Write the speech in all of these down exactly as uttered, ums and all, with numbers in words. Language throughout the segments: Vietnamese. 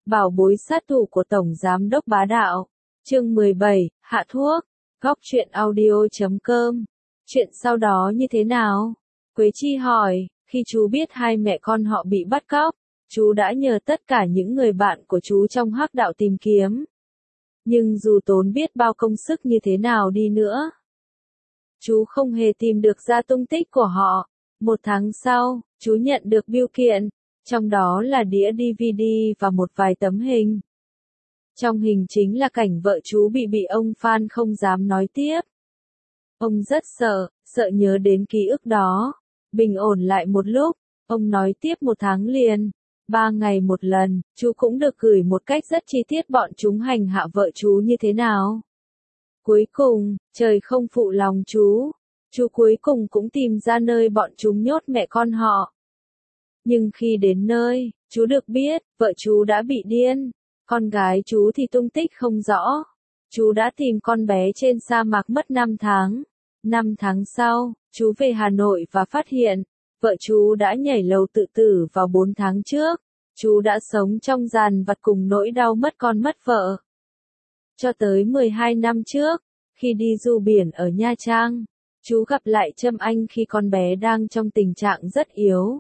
Bảo bối sát thủ của Tổng Giám đốc Bá Đạo. Chương mười bảy, Hạ thuốc. Góc truyện audio chấm com. Chuyện sau đó như thế nào? Quế Chi hỏi, khi chú biết hai mẹ con họ bị bắt cóc, chú đã nhờ tất cả những người bạn của chú trong Hắc Đạo tìm kiếm. Nhưng dù tốn biết bao công sức như thế nào đi nữa, chú không hề tìm được ra tung tích của họ. Một tháng sau, chú nhận được bưu kiện, trong đó là đĩa đê vê đê và một vài tấm hình. Trong hình chính là cảnh vợ chú bị bị ông Phan không dám nói tiếp. Ông rất sợ, sợ nhớ đến ký ức đó. Bình ổn lại một lúc, ông nói tiếp một tháng liền, ba ngày một lần, chú cũng được gửi một cách rất chi tiết bọn chúng hành hạ vợ chú như thế nào. Cuối cùng, trời không phụ lòng chú, chú cuối cùng cũng tìm ra nơi bọn chúng nhốt mẹ con họ. Nhưng khi đến nơi, chú được biết, vợ chú đã bị điên, con gái chú thì tung tích không rõ. Chú đã tìm con bé trên sa mạc mất năm tháng. Năm tháng sau, chú về Hà Nội và phát hiện, vợ chú đã nhảy lầu tự tử vào bốn tháng trước. Chú đã sống trong dằn vặt cùng nỗi đau mất con mất vợ. Cho tới mười hai năm trước, khi đi du biển ở Nha Trang, chú gặp lại Trâm Anh khi con bé đang trong tình trạng rất yếu.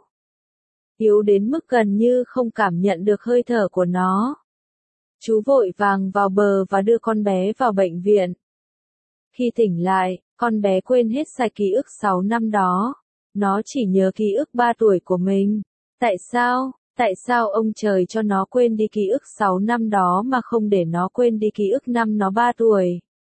Yếu đến mức gần như không cảm nhận được hơi thở của nó. Chú vội vàng vào bờ và đưa con bé vào bệnh viện. Khi tỉnh lại, con bé quên hết sạch ký ức sáu năm đó. Nó chỉ nhớ ký ức ba tuổi của mình. Tại sao? Tại sao ông trời cho nó quên đi ký ức sáu năm đó mà không để nó quên đi ký ức năm nó ba tuổi?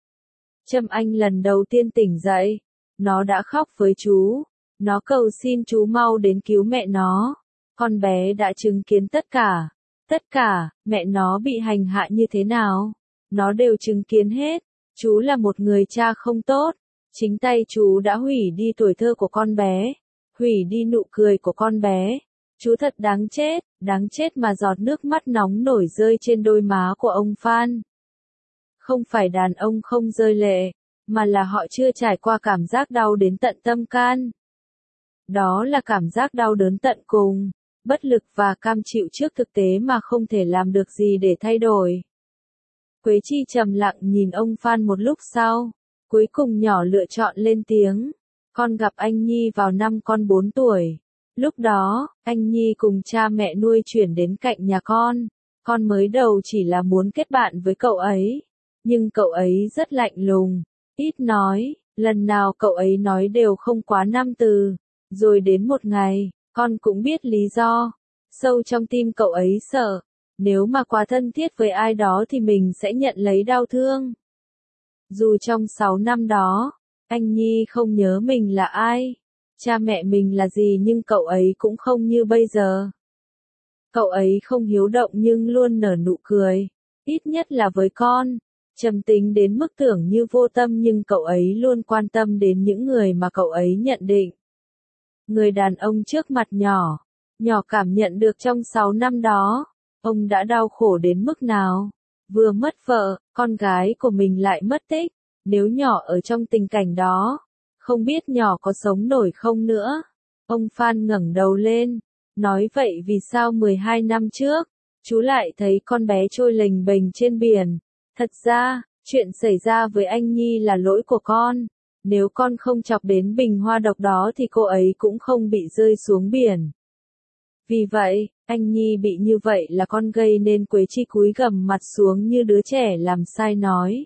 Trâm Anh lần đầu tiên tỉnh dậy. Nó đã khóc với chú. Nó cầu xin chú mau đến cứu mẹ nó. Con bé đã chứng kiến tất cả. Tất cả, mẹ nó bị hành hạ như thế nào. Nó đều chứng kiến hết. Chú là một người cha không tốt. Chính tay chú đã hủy đi tuổi thơ của con bé. Hủy đi nụ cười của con bé. Chú thật đáng chết, đáng chết mà giọt nước mắt nóng nổi rơi trên đôi má của ông Phan. Không phải đàn ông không rơi lệ, mà là họ chưa trải qua cảm giác đau đến tận tâm can. Đó là cảm giác đau đớn tận cùng, bất lực và cam chịu trước thực tế mà không thể làm được gì để thay đổi. Quế Chi trầm lặng nhìn ông Phan một lúc sau, cuối cùng nhỏ lựa chọn lên tiếng. Con gặp anh Nhi vào năm con bốn tuổi. Lúc đó, anh Nhi cùng cha mẹ nuôi chuyển đến cạnh nhà con. Con mới đầu chỉ là muốn kết bạn với cậu ấy. Nhưng cậu ấy rất lạnh lùng, ít nói, lần nào cậu ấy nói đều không quá năm từ. Rồi đến một ngày, con cũng biết lý do. Sâu trong tim cậu ấy sợ, nếu mà quá thân thiết với ai đó thì mình sẽ nhận lấy đau thương. Dù trong sáu năm đó, anh Nhi không nhớ mình là ai, cha mẹ mình là gì nhưng cậu ấy cũng không như bây giờ. Cậu ấy không hiếu động nhưng luôn nở nụ cười, ít nhất là với con. Trầm tính đến mức tưởng như vô tâm nhưng cậu ấy luôn quan tâm đến những người mà cậu ấy nhận định. Người đàn ông trước mặt nhỏ, nhỏ cảm nhận được trong sáu năm đó, ông đã đau khổ đến mức nào. Vừa mất vợ, con gái của mình lại mất tích. Nếu nhỏ ở trong tình cảnh đó, không biết nhỏ có sống nổi không nữa. Ông Phan ngẩng đầu lên, nói vậy vì sao mười hai năm trước, chú lại thấy con bé trôi lềnh bềnh trên biển. Thật ra, chuyện xảy ra với anh Nhi là lỗi của con. Nếu con không chọc đến bình hoa độc đó thì cô ấy cũng không bị rơi xuống biển. Vì vậy, anh Nhi bị như vậy là con gây nên. Quế Chi cúi gằm mặt xuống như đứa trẻ làm sai nói.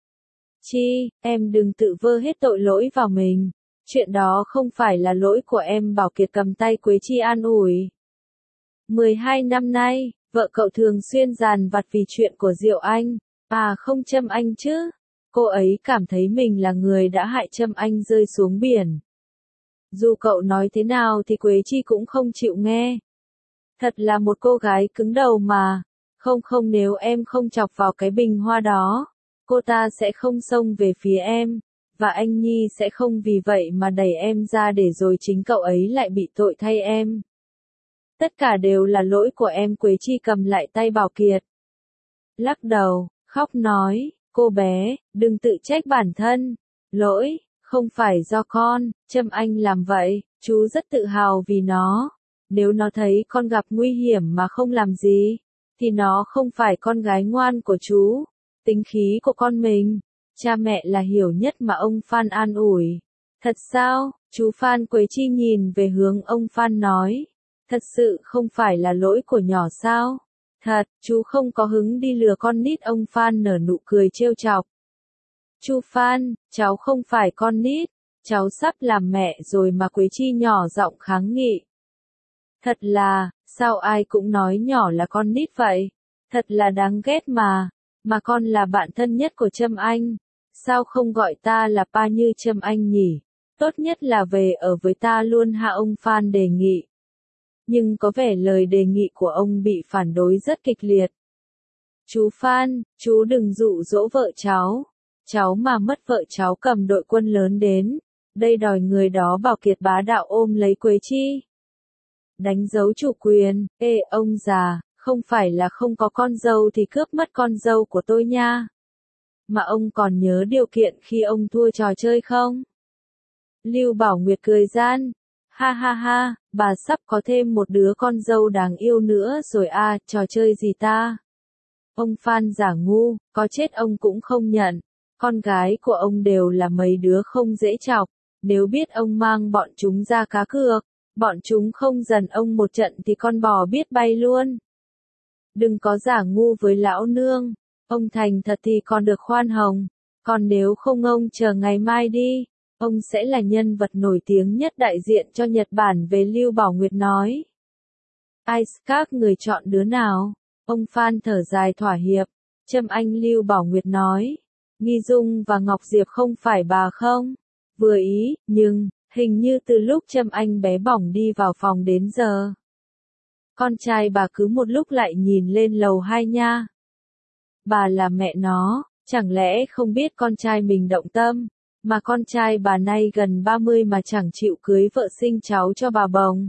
Chi, em đừng tự vơ hết tội lỗi vào mình. Chuyện đó không phải là lỗi của em. Bảo Kiệt cầm tay Quế Chi an ủi. mười hai năm nay, vợ cậu thường xuyên dằn vặt vì chuyện của Diệu Anh. À không Trâm Anh chứ. Cô ấy cảm thấy mình là người đã hại Trâm Anh rơi xuống biển. Dù cậu nói thế nào thì Quế Chi cũng không chịu nghe. Thật là một cô gái cứng đầu mà. Không không nếu em không chọc vào cái bình hoa đó, cô ta sẽ không xông về phía em. Và anh Nhi sẽ không vì vậy mà đẩy em ra để rồi chính cậu ấy lại bị tội thay em. Tất cả đều là lỗi của em. Quế Chi cầm lại tay Bảo Kiệt. Lắc đầu, khóc nói, cô bé, đừng tự trách bản thân. Lỗi, không phải do con, Trâm Anh làm vậy, chú rất tự hào vì nó. Nếu nó thấy con gặp nguy hiểm mà không làm gì, thì nó không phải con gái ngoan của chú. Tính khí của con mình, cha mẹ là hiểu nhất mà ông Phan an ủi. Thật sao? Chú Phan Quế Chi nhìn về hướng ông Phan nói. Thật sự không phải là lỗi của nhỏ sao? Thật, chú không có hứng đi lừa con nít. Ông Phan nở nụ cười trêu chọc. Chú Phan, cháu không phải con nít, cháu sắp làm mẹ rồi mà. Quế Chi nhỏ giọng kháng nghị. Thật là, sao ai cũng nói nhỏ là con nít vậy? Thật là đáng ghét mà, mà con là bạn thân nhất của Trâm Anh. Sao không gọi ta là pa như Trâm Anh nhỉ? Tốt nhất là về ở với ta luôn ha, ông Phan đề nghị. Nhưng có vẻ lời đề nghị của ông bị phản đối rất kịch liệt. Chú Phan, chú đừng dụ dỗ vợ cháu. Cháu mà mất vợ cháu cầm đội quân lớn đến. Đây đòi người đó bảo kiệt bá đạo ôm lấy Quế Chi. Đánh dấu chủ quyền. Ê ông già, không phải là không có con dâu thì cướp mất con dâu của tôi nha. Mà ông còn nhớ điều kiện khi ông thua trò chơi không? Lưu Bảo Nguyệt cười gian. Ha ha ha, bà sắp có thêm một đứa con dâu đáng yêu nữa rồi à, trò chơi gì ta? Ông Phan giả ngu, có chết ông cũng không nhận. Con gái của ông đều là mấy đứa không dễ chọc. Nếu biết ông mang bọn chúng ra cá cược, bọn chúng không dần ông một trận thì con bò biết bay luôn. Đừng có giả ngu với lão nương. Ông thành thật thì còn được khoan hồng. Còn nếu không ông chờ ngày mai đi. Ông sẽ là nhân vật nổi tiếng nhất đại diện cho Nhật Bản về. Lưu Bảo Nguyệt nói. Ai các người chọn đứa nào? Ông Phan thở dài thỏa hiệp. Trâm Anh. Lưu Bảo Nguyệt nói. Nghi Dung và Ngọc Diệp không phải bà không? Vừa ý, nhưng, hình như từ lúc Trâm Anh bé bỏng đi vào phòng đến giờ. Con trai bà cứ một lúc lại nhìn lên lầu hai nha. Bà là mẹ nó, chẳng lẽ không biết con trai mình động tâm, mà con trai bà nay gần ba mươi mà chẳng chịu cưới vợ sinh cháu cho bà bồng.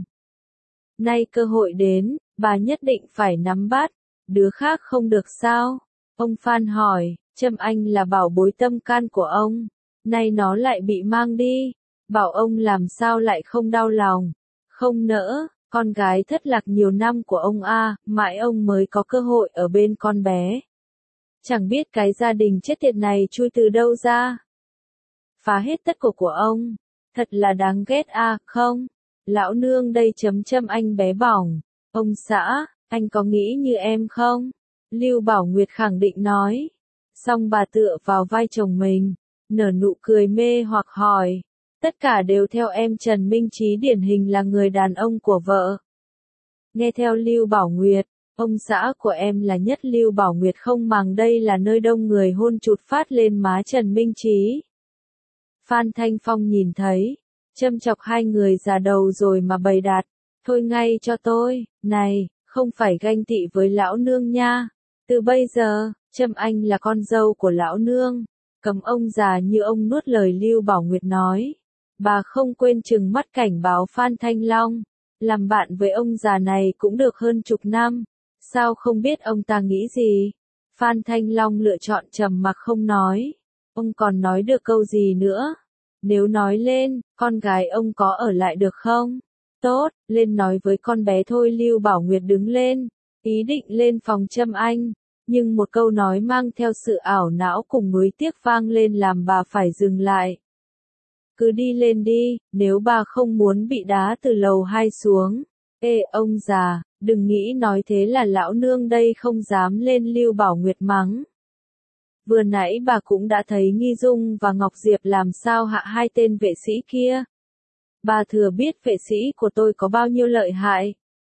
Nay cơ hội đến, bà nhất định phải nắm bắt, đứa khác không được sao? Ông Phan hỏi, Trâm Anh là bảo bối tâm can của ông, nay nó lại bị mang đi, bảo ông làm sao lại không đau lòng, không nỡ. Con gái thất lạc nhiều năm của ông a, mãi ông mới có cơ hội ở bên con bé. Chẳng biết cái gia đình chết tiệt này chui từ đâu ra. Phá hết tất cổ của ông. Thật là đáng ghét a, không? Lão nương đây chấm Trâm Anh bé bỏng. Ông xã, anh có nghĩ như em không? Lưu Bảo Nguyệt khẳng định nói. Xong bà tựa vào vai chồng mình, nở nụ cười mê hoặc hỏi. Tất cả đều theo em Trần Minh Chí điển hình là người đàn ông của vợ. Nghe theo Lưu Bảo Nguyệt, ông xã của em là nhất. Lưu Bảo Nguyệt không màng đây là nơi đông người hôn chụt phát lên má Trần Minh Chí. Phan Thanh Phong nhìn thấy, châm chọc hai người già đầu rồi mà bày đặt. Thôi ngay cho tôi, này, không phải ganh tị với lão nương nha. Từ bây giờ, Trâm Anh là con dâu của lão nương. Cấm ông già như ông nuốt lời Lưu Bảo Nguyệt nói. Bà không quên trừng mắt cảnh báo Phan Thanh Long. Làm bạn với ông già này cũng được hơn chục năm. Sao không biết ông ta nghĩ gì? Phan Thanh Long lựa chọn trầm mặc không nói. Ông còn nói được câu gì nữa? Nếu nói lên, con gái ông có ở lại được không? Tốt, lên nói với con bé thôi. Lưu Bảo Nguyệt đứng lên, ý định lên phòng Trâm Anh. Nhưng một câu nói mang theo sự ảo não cùng nuối tiếc vang lên làm bà phải dừng lại. Cứ đi lên đi, nếu bà không muốn bị đá từ lầu hai xuống. Ê ông già, đừng nghĩ nói thế là lão nương đây không dám lên. Lưu Bảo Nguyệt mắng. Vừa nãy bà cũng đã thấy Nghi Dung và Ngọc Diệp làm sao hạ hai tên vệ sĩ kia. Bà thừa biết vệ sĩ của tôi có bao nhiêu lợi hại.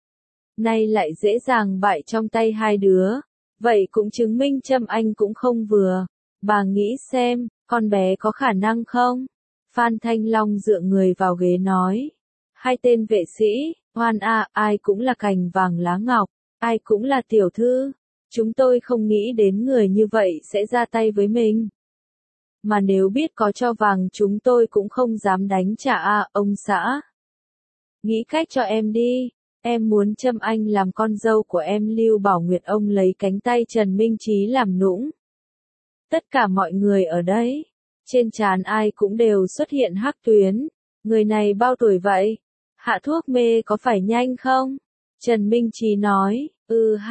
Nay lại dễ dàng bại trong tay hai đứa. Vậy cũng chứng minh Trâm Anh cũng không vừa. Bà nghĩ xem, con bé có khả năng không? Phan Thanh Long dựa người vào ghế nói. Hai tên vệ sĩ, oan a, ai cũng là cành vàng lá ngọc, ai cũng là tiểu thư. Chúng tôi không nghĩ đến người như vậy sẽ ra tay với mình. Mà nếu biết có cho vàng chúng tôi cũng không dám đánh trả a, ông xã. Nghĩ cách cho em đi. Em muốn Trâm Anh làm con dâu của em. Lưu Bảo Nguyệt ông lấy cánh tay Trần Minh Chí làm nũng. Tất cả mọi người ở đây, trên trán ai cũng đều xuất hiện hắc tuyến. Người này bao tuổi vậy? Hạ thuốc mê có phải nhanh không? Trần Minh Chí nói, ừ ha,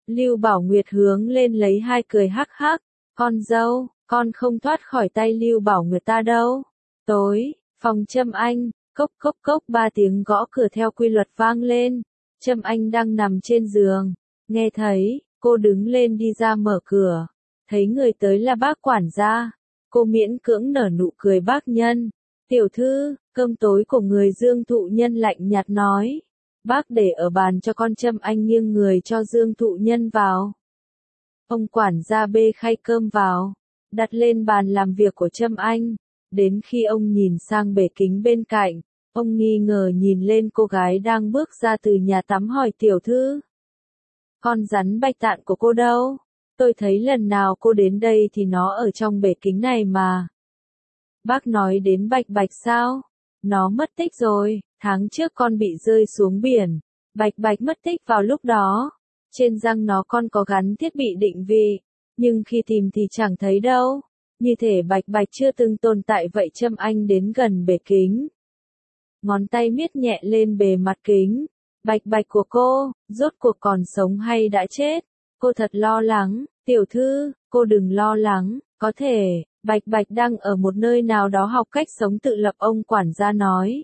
Lưu Bảo Nguyệt hướng lên lấy hai cười hắc hắc, con dâu, con không thoát khỏi tay Lưu Bảo Nguyệt ta đâu. Tối, phòng Trâm Anh, cốc cốc cốc ba tiếng gõ cửa theo quy luật vang lên. Trâm Anh đang nằm trên giường, nghe thấy, cô đứng lên đi ra mở cửa, thấy người tới là bác quản gia. Cô miễn cưỡng nở nụ cười bác nhân. Tiểu thư, cơm tối của người Dương Thụ Nhân lạnh nhạt nói. Bác để ở bàn cho con. Trâm Anh nghiêng người cho Dương Thụ Nhân vào. Ông quản gia bê khay cơm vào, đặt lên bàn làm việc của Trâm Anh. Đến khi ông nhìn sang bể kính bên cạnh, ông nghi ngờ nhìn lên cô gái đang bước ra từ nhà tắm hỏi tiểu thư. Con rắn bạch tạng của cô đâu? Tôi thấy lần nào cô đến đây thì nó ở trong bể kính này mà. Bác nói đến bạch bạch sao? Nó mất tích rồi, tháng trước con bị rơi xuống biển. Bạch bạch mất tích vào lúc đó. Trên răng nó con có gắn thiết bị định vị, nhưng khi tìm thì chẳng thấy đâu. Như thể bạch bạch chưa từng tồn tại vậy. Trâm Anh đến gần bể kính. Ngón tay miết nhẹ lên bề mặt kính. Bạch bạch của cô, rốt cuộc còn sống hay đã chết? Cô thật lo lắng. Tiểu thư, cô đừng lo lắng, có thể, bạch bạch đang ở một nơi nào đó học cách sống tự lập. Ông quản gia nói.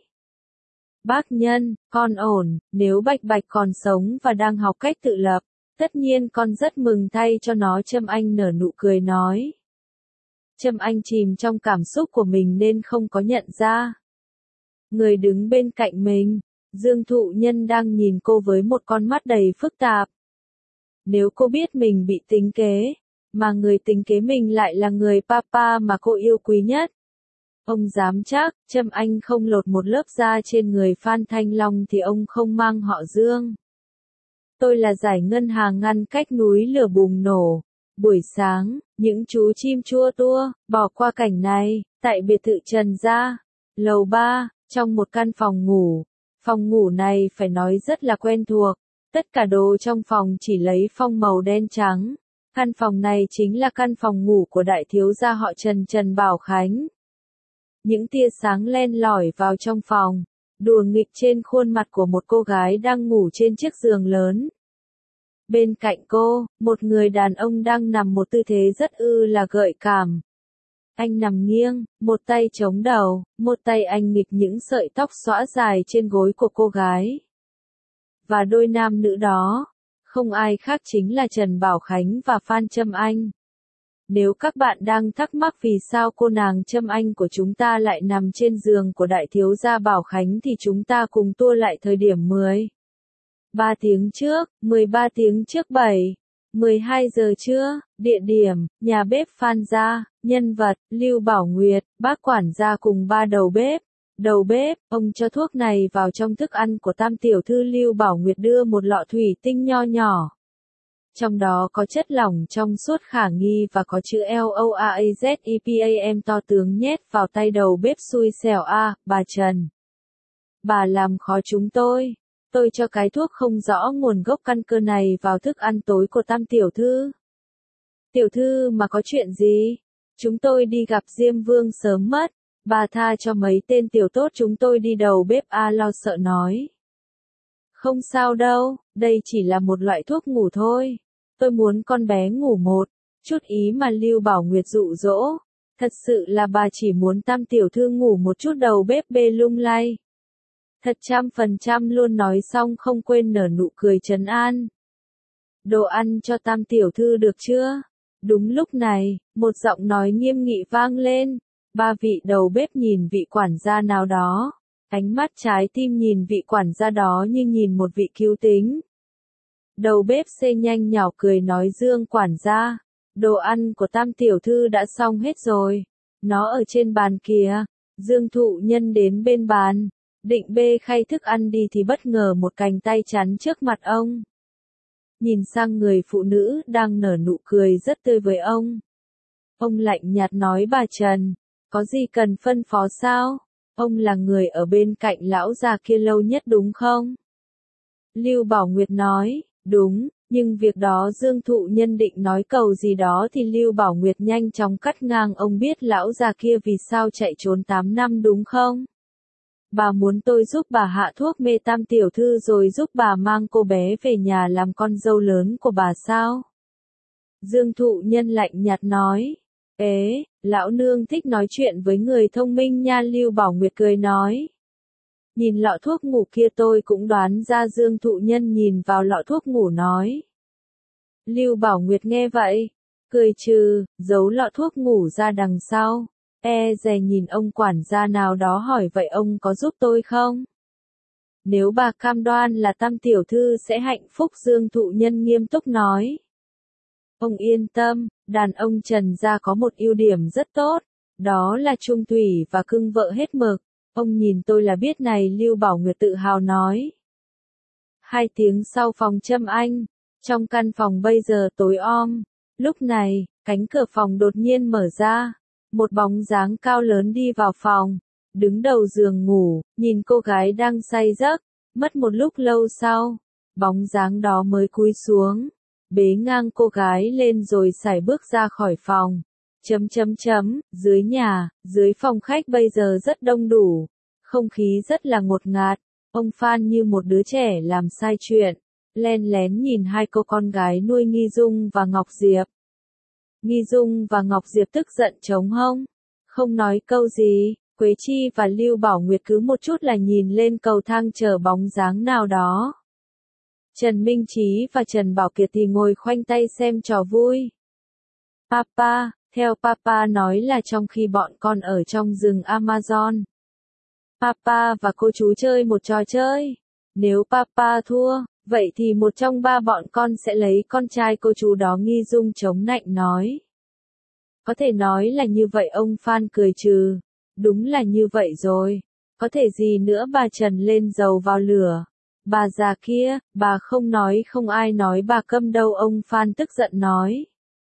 Bác nhân, con ổn, nếu bạch bạch còn sống và đang học cách tự lập, tất nhiên con rất mừng thay cho nó. Trâm Anh nở nụ cười nói. Trâm Anh chìm trong cảm xúc của mình nên không có nhận ra. Người đứng bên cạnh mình, Dương Thụ Nhân đang nhìn cô với một con mắt đầy phức tạp. Nếu cô biết mình bị tính kế, mà người tính kế mình lại là người papa mà cô yêu quý nhất. Ông dám chắc, Trâm Anh không lột một lớp da trên người Phan Thanh Long thì ông không mang họ Dương. Tôi là giải ngân hàng ngăn cách núi lửa bùng nổ. Buổi sáng, những chú chim chua tua, bỏ qua cảnh này, tại biệt thự Trần Gia, lầu ba, trong một căn phòng ngủ. Phòng ngủ này phải nói rất là quen thuộc. Tất cả đồ trong phòng chỉ lấy phông màu đen trắng. Căn phòng này chính là căn phòng ngủ của đại thiếu gia họ Trần Trần Bảo Khánh. Những tia sáng len lỏi vào trong phòng, đùa nghịch trên khuôn mặt của một cô gái đang ngủ trên chiếc giường lớn. Bên cạnh cô, một người đàn ông đang nằm một tư thế rất ư là gợi cảm. Anh nằm nghiêng, một tay chống đầu, một tay anh nghịch những sợi tóc xõa dài trên gối của cô gái. Và đôi nam nữ đó, không ai khác chính là Trần Bảo Khánh và Phan Trâm Anh. Nếu các bạn đang thắc mắc vì sao cô nàng Trâm Anh của chúng ta lại nằm trên giường của đại thiếu gia Bảo Khánh thì chúng ta cùng tua lại thời điểm mười ba tiếng trước, mười ba tiếng trước bảy, mười hai giờ trưa, địa điểm, nhà bếp Phan gia, nhân vật, Lưu Bảo Nguyệt, bác quản gia cùng ba đầu bếp. Đầu bếp, ông cho thuốc này vào trong thức ăn của tam tiểu thư. Lưu Bảo Nguyệt đưa một lọ thủy tinh nho nhỏ. Trong đó có chất lỏng trong suốt khả nghi và có chữ L O A A Z E P A M to tướng nhét vào tay đầu bếp xui xẻo. A, bà Trần. Bà làm khó chúng tôi. Tôi cho cái thuốc không rõ nguồn gốc căn cơ này vào thức ăn tối của tam tiểu thư. Tiểu thư mà có chuyện gì? Chúng tôi đi gặp Diêm Vương sớm mất. Bà tha cho mấy tên tiểu tốt chúng tôi đi. Đầu bếp A lo sợ nói. Không sao đâu, đây chỉ là một loại thuốc ngủ thôi. Tôi muốn con bé ngủ một chút ý mà. Lưu Bảo Nguyệt dụ dỗ. Thật sự là bà chỉ muốn tam tiểu thư ngủ một chút. Đầu bếp bê lung lay. Thật trăm phần trăm luôn. Nói xong không quên nở nụ cười trấn an. Đồ ăn cho tam tiểu thư được chưa? Đúng lúc này, một giọng nói nghiêm nghị vang lên. Ba vị đầu bếp nhìn vị quản gia nào đó. Ánh mắt trái tim nhìn vị quản gia đó như nhìn một vị cứu tinh. Đầu bếp xê nhanh nhỏ cười nói Dương quản gia. Đồ ăn của tam tiểu thư đã xong hết rồi. Nó ở trên bàn kìa. Dương Thụ Nhân đến bên bàn. Định bê khay thức ăn đi thì bất ngờ một cánh tay chắn trước mặt ông. Nhìn sang người phụ nữ đang nở nụ cười rất tươi với ông. Ông lạnh nhạt nói bà Trần. Có gì cần phân phó sao? Ông là người ở bên cạnh lão già kia lâu nhất đúng không? Lưu Bảo Nguyệt nói, đúng, nhưng việc đó Dương Thụ Nhân định nói cầu gì đó thì Lưu Bảo Nguyệt nhanh chóng cắt ngang. Ông biết lão già kia vì sao chạy trốn tám năm đúng không? Bà muốn tôi giúp bà hạ thuốc mê Tam tiểu thư rồi giúp bà mang cô bé về nhà làm con dâu lớn của bà sao? Dương thụ nhân lạnh nhạt nói. Ế, lão nương thích nói chuyện với người thông minh nha. Lưu Bảo Nguyệt cười nói. Nhìn lọ thuốc ngủ kia tôi cũng đoán ra. Dương thụ nhân nhìn vào lọ thuốc ngủ nói. Lưu Bảo Nguyệt nghe vậy, cười trừ, giấu lọ thuốc ngủ ra đằng sau. E dè nhìn ông quản gia nào đó hỏi vậy ông có giúp tôi không? Nếu bà cam đoan là Tam tiểu thư sẽ hạnh phúc. Dương thụ nhân nghiêm túc nói. Ông yên tâm, đàn ông Trần gia có một ưu điểm rất tốt, đó là trung thủy và cưng vợ hết mực. Ông nhìn tôi là biết này. Lưu Bảo Nguyệt tự hào nói. Hai tiếng sau phòng Trâm Anh, trong căn phòng bây giờ tối om. Lúc này, cánh cửa phòng đột nhiên mở ra. Một bóng dáng cao lớn đi vào phòng, đứng đầu giường ngủ, nhìn cô gái đang say giấc. Mất một lúc lâu sau, bóng dáng đó mới cúi xuống, bế ngang cô gái lên rồi sải bước ra khỏi phòng. Chấm chấm chấm, dưới nhà, dưới phòng khách bây giờ rất đông đủ, không khí rất là ngột ngạt. Ông Phan như một đứa trẻ làm sai chuyện, len lén nhìn hai cô con gái nuôi Nghi Dung và Ngọc Diệp. Nghi Dung và Ngọc Diệp tức giận trống hông, không nói câu gì. Quế Chi và Lưu Bảo Nguyệt cứ một chút là nhìn lên cầu thang chờ bóng dáng nào đó. Trần Minh Chí và Trần Bảo Kiệt thì ngồi khoanh tay xem trò vui. Papa, theo Papa nói là trong khi bọn con ở trong rừng Amazon, Papa và cô chú chơi một trò chơi. Nếu Papa thua, vậy thì một trong ba bọn con sẽ lấy con trai cô chú đó. Nghi Dung chống nạnh nói. Có thể nói là như vậy. Ông Phan cười trừ. Đúng là như vậy rồi. Có thể gì nữa. Bà Trần lên dầu vào lửa. Bà già kia, bà không nói không ai nói bà câm đâu. Ông Phan tức giận nói.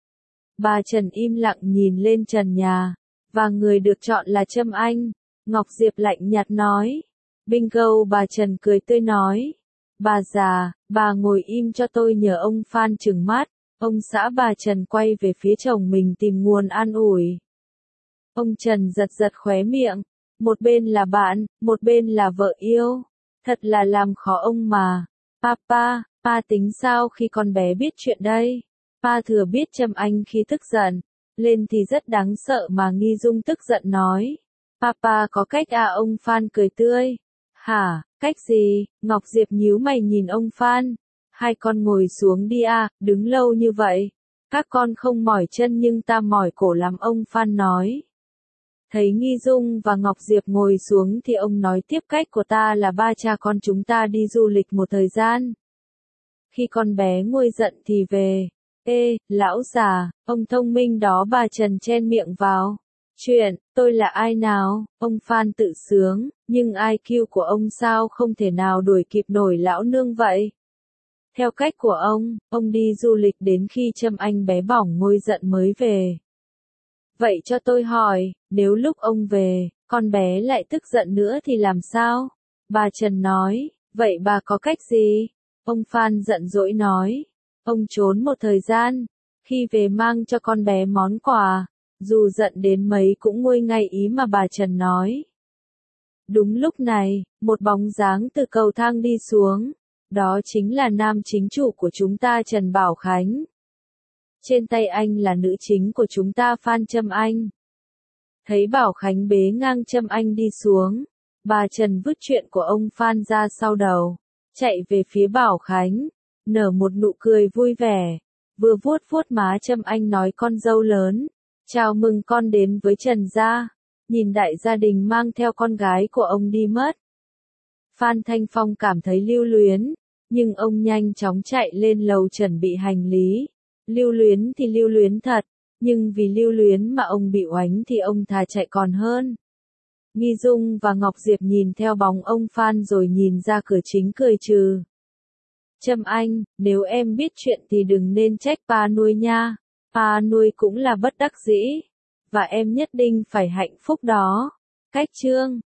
Bà Trần im lặng nhìn lên trần nhà. Và người được chọn là Trâm Anh. Ngọc Diệp lạnh nhạt nói. Bingo. Bà Trần cười tươi nói. Bà già, bà ngồi im cho tôi. Nhờ ông Phan trừng mắt. Ông xã bà Trần quay về phía chồng mình tìm nguồn an ủi. Ông Trần giật giật khóe miệng. Một bên là bạn, một bên là vợ yêu. Thật là làm khó ông mà. Papa, pa tính sao khi con bé biết chuyện đây? Pa thừa biết Trâm Anh khi tức giận lên thì rất đáng sợ mà. Nghi Dung tức giận nói. Papa có cách à? Ông Phan cười tươi. Hả, cách gì? Ngọc Diệp nhíu mày nhìn ông Phan. Hai con ngồi xuống đi à, đứng lâu như vậy. Các con không mỏi chân nhưng ta mỏi cổ lắm. Ông Phan nói. Thấy Nghi Dung và Ngọc Diệp ngồi xuống thì ông nói tiếp. Cách của ta là ba cha con chúng ta đi du lịch một thời gian. Khi con bé nguôi giận thì về. Ê, lão già, ông thông minh đó. Bà Trần chen miệng vào. Chuyện, tôi là ai nào? Ông Phan tự sướng, nhưng i kiu của ông sao không thể nào đuổi kịp nổi lão nương vậy? Theo cách của ông, ông đi du lịch đến khi Trâm Anh bé bỏng ngôi giận mới về. Vậy cho tôi hỏi, nếu lúc ông về, con bé lại tức giận nữa thì làm sao? Bà Trần nói, vậy bà có cách gì? Ông Phan giận dỗi nói, ông trốn một thời gian, khi về mang cho con bé món quà, dù giận đến mấy cũng nguôi ngay. Ý mà bà Trần nói. Đúng lúc này, một bóng dáng từ cầu thang đi xuống. Đó chính là nam chính chủ của chúng ta, Trần Bảo Khánh. Trên tay anh là nữ chính của chúng ta, Phan Trâm Anh. Thấy Bảo Khánh bế ngang Trâm Anh đi xuống, bà Trần vứt chuyện của ông Phan ra sau đầu, chạy về phía Bảo Khánh, nở một nụ cười vui vẻ, vừa vuốt vuốt má Trâm Anh nói con dâu lớn, chào mừng con đến với Trần gia. Nhìn đại gia đình mang theo con gái của ông đi mất. Phan Thanh Phong cảm thấy lưu luyến, nhưng ông nhanh chóng chạy lên lầu chuẩn bị hành lý. Lưu luyến thì lưu luyến thật, nhưng vì lưu luyến mà ông bị oánh thì ông thà chạy còn hơn. Nghi Dung và Ngọc Diệp nhìn theo bóng ông Phan rồi nhìn ra cửa chính cười trừ. Trâm Anh, nếu em biết chuyện thì đừng nên trách pa nuôi nha. Pa nuôi cũng là bất đắc dĩ. Và em nhất định phải hạnh phúc đó. Cách chương